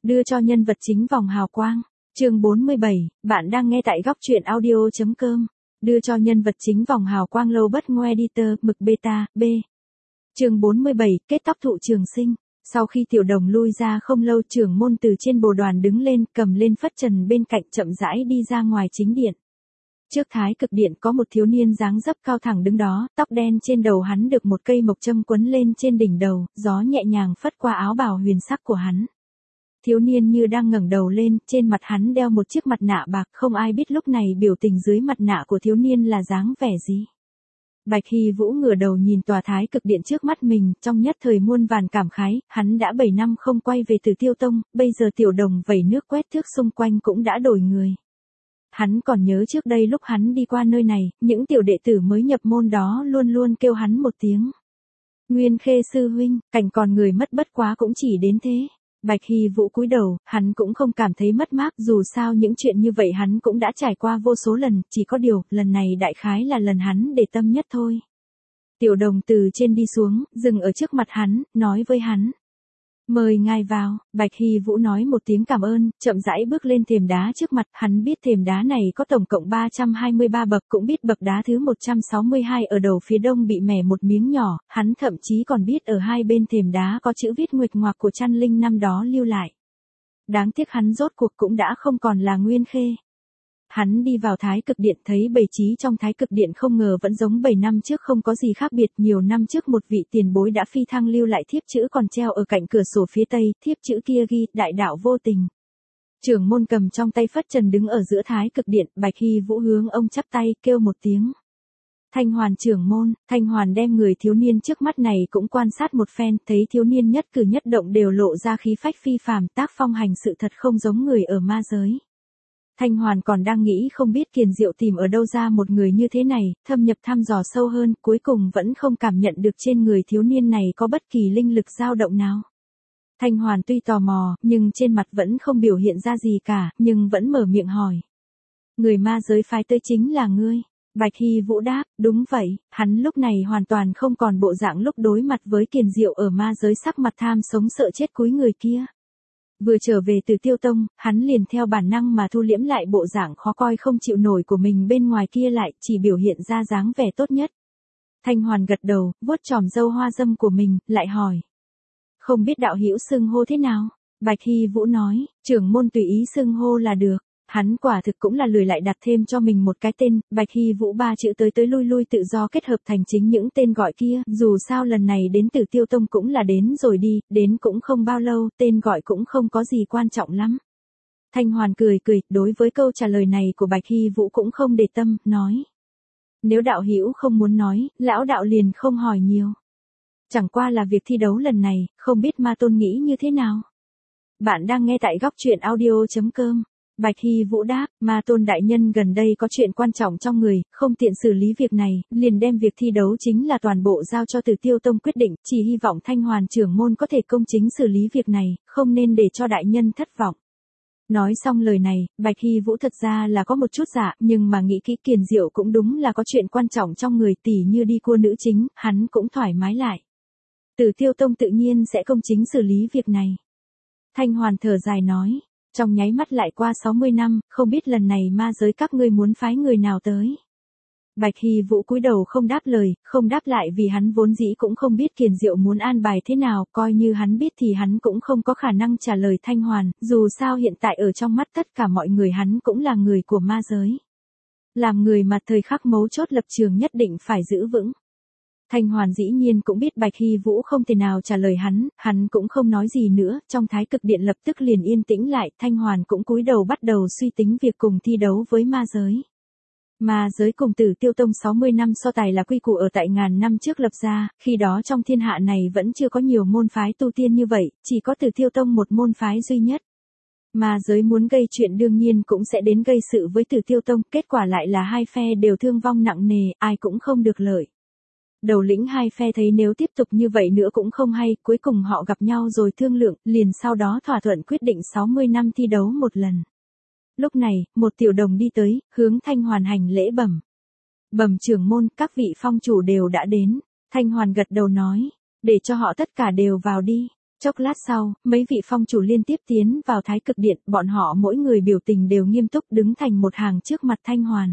Đưa cho nhân vật chính vòng hào quang. Chương 47, bạn đang nghe tại góc truyện audio.com. Đưa cho nhân vật chính vòng hào quang lâu bất ngoe editor, mực beta, B. Chương 47, kết tóc thụ trường sinh. Sau khi Tiểu Đồng lui ra không lâu, trưởng môn từ trên bồ đoàn đứng lên, cầm lên phất trần bên cạnh chậm rãi đi ra ngoài chính điện. Trước thái cực điện có một thiếu niên dáng dấp cao thẳng đứng đó, tóc đen trên đầu hắn được một cây mộc châm quấn lên trên đỉnh đầu, gió nhẹ nhàng phất qua áo bào huyền sắc của hắn. Thiếu niên như đang ngẩng đầu lên, trên mặt hắn đeo một chiếc mặt nạ bạc, không ai biết lúc này biểu tình dưới mặt nạ của thiếu niên là dáng vẻ gì. Bạch Hy Vũ ngửa đầu nhìn tòa thái cực điện trước mắt mình, trong nhất thời muôn vàn cảm khái, hắn đã 7 năm không quay về Tử Tiêu Tông, bây giờ Tiểu Đồng vẩy nước quét thước xung quanh cũng đã đổi người. Hắn còn nhớ trước đây lúc hắn đi qua nơi này, những tiểu đệ tử mới nhập môn đó luôn luôn kêu hắn một tiếng Nguyên Khê sư huynh, cảnh còn người mất bất quá cũng chỉ đến thế. Bạch Hy Vũ cúi đầu, hắn cũng không cảm thấy mất mát, dù sao những chuyện như vậy hắn cũng đã trải qua vô số lần, chỉ có điều, lần này đại khái là lần hắn để tâm nhất thôi. Tiểu Đồng từ trên đi xuống, dừng ở trước mặt hắn, nói với hắn. Mời ngài vào. Bạch Hy Vũ nói một tiếng cảm ơn, chậm rãi bước lên thềm đá trước mặt, hắn biết thềm đá này có tổng cộng 323 bậc, cũng biết bậc đá thứ 162 ở đầu phía đông bị mẻ một miếng nhỏ, hắn thậm chí còn biết ở hai bên thềm đá có chữ viết nguệch ngoạc của Chăn Linh năm đó lưu lại. Đáng tiếc hắn rốt cuộc cũng đã không còn là Nguyên Khê. Hắn đi vào thái cực điện thấy bày trí trong thái cực điện không ngờ vẫn giống 7 năm trước, không có gì khác biệt. Nhiều năm trước một vị tiền bối đã phi thăng lưu lại thiếp chữ còn treo ở cạnh cửa sổ phía tây, thiếp chữ kia ghi đại đạo vô tình. Trưởng môn cầm trong tay phất trần đứng ở giữa thái cực điện, Bạch Hy Vũ hướng ông chắp tay kêu một tiếng. Thanh Hoàn trưởng môn. Thanh Hoàn đem người thiếu niên trước mắt này cũng quan sát một phen, thấy thiếu niên nhất cử nhất động đều lộ ra khí phách phi phàm, tác phong hành sự thật không giống người ở ma giới. Thanh Hoàn còn đang nghĩ không biết Kiền Diệu tìm ở đâu ra một người như thế này, thâm nhập thăm dò sâu hơn, cuối cùng vẫn không cảm nhận được trên người thiếu niên này có bất kỳ linh lực dao động nào. Thanh Hoàn tuy tò mò, nhưng trên mặt vẫn không biểu hiện ra gì cả, nhưng vẫn mở miệng hỏi. Người ma giới phái tới chính là ngươi. Bạch Hy Vũ đáp, đúng vậy, hắn lúc này hoàn toàn không còn bộ dạng lúc đối mặt với Kiền Diệu ở ma giới, sắc mặt tham sống sợ chết cúi người kia. Vừa trở về từ Tiêu Tông, hắn liền theo bản năng mà thu liễm lại bộ dạng khó coi không chịu nổi của mình bên ngoài kia lại, chỉ biểu hiện ra dáng vẻ tốt nhất. Thanh Hoàn gật đầu, vuốt chòm râu hoa dâm của mình, lại hỏi. Không biết đạo hữu xưng hô thế nào? Bạch Hy Vũ nói, trưởng môn tùy ý xưng hô là được. Hắn quả thực cũng là lười lại đặt thêm cho mình một cái tên, Bạch Hy Vũ ba chữ tới tới lui lui tự do kết hợp thành chính những tên gọi kia, dù sao lần này đến Tử Tiêu Tông cũng là đến rồi đi, đến cũng không bao lâu, tên gọi cũng không có gì quan trọng lắm. Thanh Hoàn cười cười, đối với câu trả lời này của Bạch Hy Vũ cũng không để tâm, nói. Nếu đạo hữu không muốn nói, lão đạo liền không hỏi nhiều. Chẳng qua là việc thi đấu lần này, không biết Ma Tôn nghĩ như thế nào? Bạn đang nghe tại góc truyện audio.com. Bạch Hy Vũ đáp, Ma Tôn đại nhân gần đây có chuyện quan trọng trong người, không tiện xử lý việc này, liền đem việc thi đấu chính là toàn bộ giao cho Tử Tiêu Tông quyết định, chỉ hy vọng Thanh Hoàn trưởng môn có thể công chính xử lý việc này, không nên để cho đại nhân thất vọng. Nói xong lời này, Bạch Hy Vũ thật ra là có một chút dạ, nhưng mà nghĩ kỹ Kiền Diệu cũng đúng là có chuyện quan trọng trong người, tỉ như đi cua nữ chính, hắn cũng thoải mái lại. Tử Tiêu Tông tự nhiên sẽ công chính xử lý việc này. Thanh Hoàn thở dài nói. Trong nháy mắt lại qua 60 năm, không biết lần này ma giới các ngươi muốn phái người nào tới. Bạch Hy Vũ cúi đầu không đáp lời, không đáp lại vì hắn vốn dĩ cũng không biết Kiền Diệu muốn an bài thế nào, coi như hắn biết thì hắn cũng không có khả năng trả lời Thanh Hoàn, dù sao hiện tại ở trong mắt tất cả mọi người hắn cũng là người của ma giới. Làm người mà thời khắc mấu chốt lập trường nhất định phải giữ vững. Thanh Hoàn dĩ nhiên cũng biết Bạch Hy Vũ không thể nào trả lời hắn cũng không nói gì nữa, trong thái cực điện lập tức liền yên tĩnh lại, Thanh Hoàn cũng cúi đầu bắt đầu suy tính việc cùng thi đấu với ma giới. Ma giới cùng Tử Tiêu Tông 60 năm so tài là quy củ ở tại ngàn năm trước lập ra, khi đó trong thiên hạ này vẫn chưa có nhiều môn phái tu tiên như vậy, chỉ có Tử Tiêu Tông một môn phái duy nhất. Ma giới muốn gây chuyện đương nhiên cũng sẽ đến gây sự với Tử Tiêu Tông, kết quả lại là hai phe đều thương vong nặng nề, ai cũng không được lợi. Đầu lĩnh hai phe thấy nếu tiếp tục như vậy nữa cũng không hay, cuối cùng họ gặp nhau rồi thương lượng, liền sau đó thỏa thuận quyết định 60 năm thi đấu một lần. Lúc này, một tiểu đồng đi tới, hướng Thanh Hoàn hành lễ bẩm. Bẩm trưởng môn, các vị phong chủ đều đã đến. Thanh Hoàn gật đầu nói, để cho họ tất cả đều vào đi. Chốc lát sau, mấy vị phong chủ liên tiếp tiến vào thái cực điện, bọn họ mỗi người biểu tình đều nghiêm túc đứng thành một hàng trước mặt Thanh Hoàn.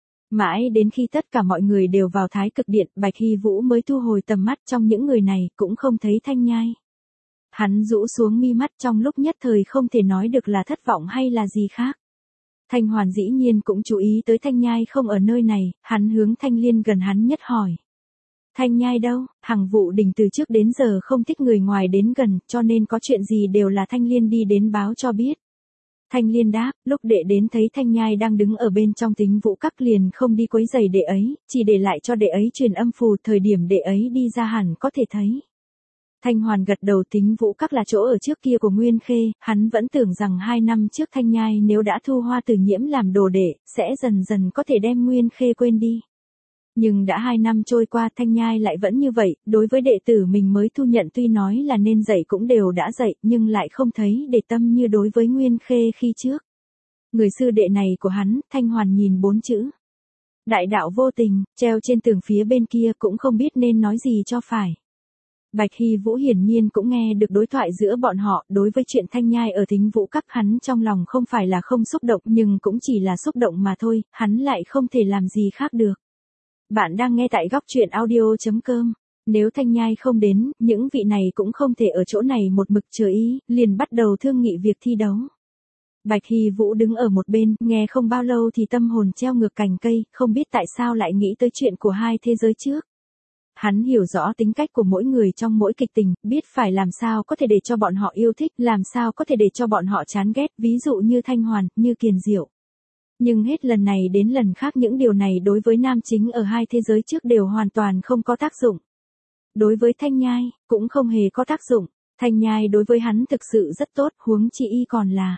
Mãi đến khi tất cả mọi người đều vào thái cực điện, Bạch Hy Vũ mới thu hồi tầm mắt, trong những người này cũng không thấy Thanh Nhai. Hắn rũ xuống mi mắt, trong lúc nhất thời không thể nói được là thất vọng hay là gì khác. Thanh Hoàn dĩ nhiên cũng chú ý tới Thanh Nhai không ở nơi này, hắn hướng Thanh Liên gần hắn nhất hỏi. Thanh Nhai đâu? Hằng Vụ Đình từ trước đến giờ không thích người ngoài đến gần, cho nên có chuyện gì đều là Thanh Liên đi đến báo cho biết. Thanh Liên đáp, lúc đệ đến thấy Thanh Nhai đang đứng ở bên trong Tính Vũ Các liền không đi quấy giày đệ ấy, chỉ để lại cho đệ ấy truyền âm phù, thời điểm đệ ấy đi ra hẳn có thể thấy. Thanh Hoàn gật đầu. Tính Vũ Các là chỗ ở trước kia của Nguyên Khê, hắn vẫn tưởng rằng 2 năm trước Thanh Nhai nếu đã thu Hoa Tử Nhiễm làm đồ đệ, sẽ dần dần có thể đem Nguyên Khê quên đi. Nhưng đã 2 năm trôi qua, Thanh Nhai lại vẫn như vậy, đối với đệ tử mình mới thu nhận tuy nói là nên dạy cũng đều đã dạy, nhưng lại không thấy để tâm như đối với Nguyên Khê khi trước. Người sư đệ này của hắn, Thanh Hoàn nhìn 4 chữ. Đại đạo vô tình, treo trên tường phía bên kia cũng không biết nên nói gì cho phải. Bạch Hy Vũ hiển nhiên cũng nghe được đối thoại giữa bọn họ, đối với chuyện Thanh Nhai ở Tính Vũ Các hắn trong lòng không phải là không xúc động nhưng cũng chỉ là xúc động mà thôi, hắn lại không thể làm gì khác được. Bạn đang nghe tại góc truyện audio.com. Nếu Thanh Nhai không đến, những vị này cũng không thể ở chỗ này một mực chờ ý, liền bắt đầu thương nghị việc thi đấu. Bạch Hy Vũ đứng ở một bên, nghe không bao lâu thì tâm hồn treo ngược cành cây, không biết tại sao lại nghĩ tới chuyện của hai thế giới trước. Hắn hiểu rõ tính cách của mỗi người trong mỗi kịch tình, biết phải làm sao có thể để cho bọn họ yêu thích, làm sao có thể để cho bọn họ chán ghét, ví dụ như Thanh Hoàn, như Kiền Diệu. Nhưng hết lần này đến lần khác những điều này đối với nam chính ở hai thế giới trước đều hoàn toàn không có tác dụng. Đối với Thanh Nhai, cũng không hề có tác dụng. Thanh Nhai đối với hắn thực sự rất tốt, huống chi y còn là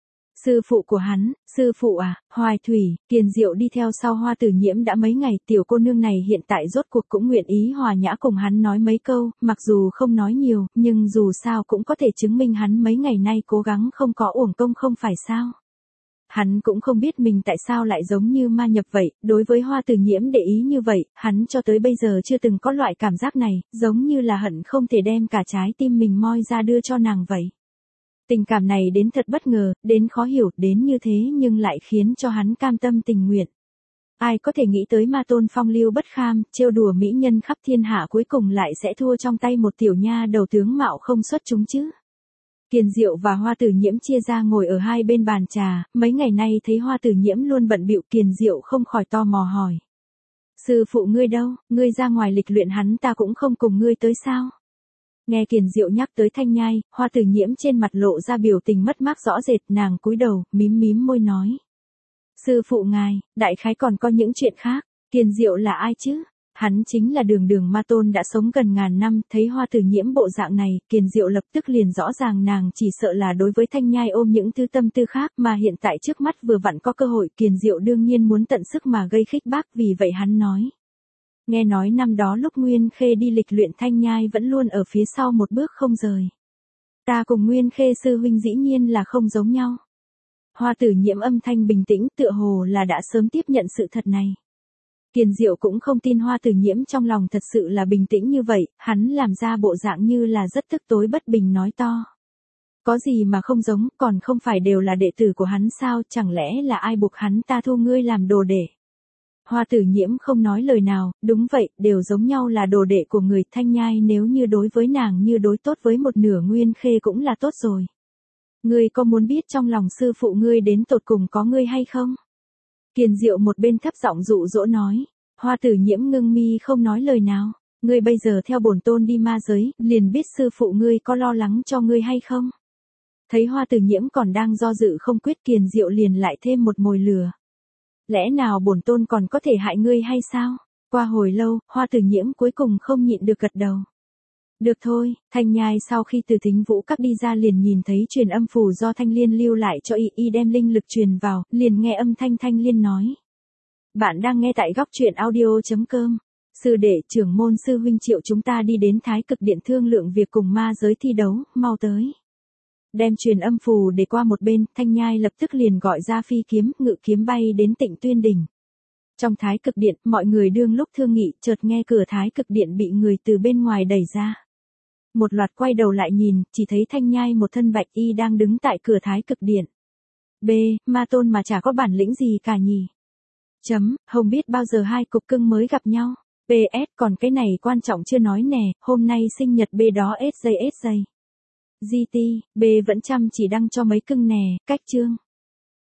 sư phụ của hắn. Sư phụ à? Hoài Thủy, Kiền Diệu đi theo sau Hoa Tử Nhiễm đã mấy ngày, tiểu cô nương này hiện tại rốt cuộc cũng nguyện ý hòa nhã cùng hắn nói mấy câu, mặc dù không nói nhiều, nhưng dù sao cũng có thể chứng minh hắn mấy ngày nay cố gắng không có uổng công không phải sao. Hắn cũng không biết mình tại sao lại giống như ma nhập vậy, đối với Hoa Tử Nhiễm để ý như vậy, hắn cho tới bây giờ chưa từng có loại cảm giác này, giống như là hận không thể đem cả trái tim mình moi ra đưa cho nàng vậy. Tình cảm này đến thật bất ngờ, đến khó hiểu, đến như thế nhưng lại khiến cho hắn cam tâm tình nguyện. Ai có thể nghĩ tới Ma Tôn phong lưu bất kham, trêu đùa mỹ nhân khắp thiên hạ cuối cùng lại sẽ thua trong tay một tiểu nha đầu tướng mạo không xuất chúng chứ. Kiền Diệu và Hoa Tử Nhiễm chia ra ngồi ở hai bên bàn trà, mấy ngày nay thấy Hoa Tử Nhiễm luôn bận bịu, Kiền Diệu không khỏi tò mò hỏi. Sư phụ ngươi đâu, ngươi ra ngoài lịch luyện hắn ta cũng không cùng ngươi tới sao? Nghe Kiền Diệu nhắc tới Thanh Nhai, Hoa Tử Nhiễm trên mặt lộ ra biểu tình mất mát rõ rệt, nàng cúi đầu, mím mím môi nói. Sư phụ ngài, đại khái còn có những chuyện khác. Kiền Diệu là ai chứ? Hắn chính là Đường Đường Ma Tôn đã sống gần ngàn năm, thấy Hoa Tử Nhiễm bộ dạng này, Kiền Diệu lập tức liền rõ ràng nàng chỉ sợ là đối với Thanh Nhai ôm những thứ tâm tư khác, mà hiện tại trước mắt vừa vặn có cơ hội, Kiền Diệu đương nhiên muốn tận sức mà gây khích bác, vì vậy hắn nói. Nghe nói năm đó lúc Nguyên Khê đi lịch luyện Thanh Nhai vẫn luôn ở phía sau một bước không rời. Ta cùng Nguyên Khê sư huynh dĩ nhiên là không giống nhau. Hoa Tử Nhiễm âm thanh bình tĩnh, tựa hồ là đã sớm tiếp nhận sự thật này. Kiền Diệu cũng không tin Hoa Tử Nhiễm trong lòng thật sự là bình tĩnh như vậy, hắn làm ra bộ dạng như là rất tức tối bất bình nói to. Có gì mà không giống, còn không phải đều là đệ tử của hắn sao, chẳng lẽ là ai buộc hắn ta thu ngươi làm đồ đệ? Hoa Tử Nhiễm không nói lời nào, đúng vậy, đều giống nhau là đồ đệ của người. Thanh Nhai nếu như đối với nàng như đối tốt với một nửa Nguyên Khê cũng là tốt rồi. Ngươi có muốn biết trong lòng sư phụ ngươi đến tột cùng có ngươi hay không? Kiền Diệu một bên thấp giọng dụ dỗ nói. Hoa Tử Nhiễm ngưng mi không nói lời nào. Ngươi bây giờ theo bổn tôn đi ma giới, liền biết sư phụ ngươi có lo lắng cho ngươi hay không? Thấy Hoa Tử Nhiễm còn đang do dự không quyết, Kiền Diệu liền lại thêm một mồi lửa. Lẽ nào bổn tôn còn có thể hại ngươi hay sao? Qua hồi lâu, Hoa Tử Nhiễm cuối cùng không nhịn được gật đầu. Được thôi. Thanh Nhai sau khi từ Tính Vũ Các đi ra liền nhìn thấy truyền âm phù do Thanh Liên lưu lại cho y đem linh lực truyền vào, liền nghe âm thanh Thanh Liên nói. Bạn đang nghe tại góc truyện audio.com. Sư đệ trưởng môn sư huynh triệu chúng ta đi đến Thái Cực Điện thương lượng việc cùng ma giới thi đấu, mau tới. Đem truyền âm phù để qua một bên, Thanh Nhai lập tức liền gọi ra phi kiếm, ngự kiếm bay đến Tịnh Tuyên Đỉnh. Trong Thái Cực Điện, mọi người đương lúc thương nghị, chợt nghe cửa Thái Cực Điện bị người từ bên ngoài đẩy ra. Một loạt quay đầu lại nhìn, chỉ thấy Thanh Nhai một thân bạch y đang đứng tại cửa Thái Cực Điện. B, ma tôn mà chả có bản lĩnh gì cả nhỉ. Hồng biết bao giờ hai cục cưng mới gặp nhau. PS, còn cái này quan trọng chưa nói nè, hôm nay sinh nhật B đó SJ. GT, B vẫn chăm chỉ đăng cho mấy cưng nè, cách chương.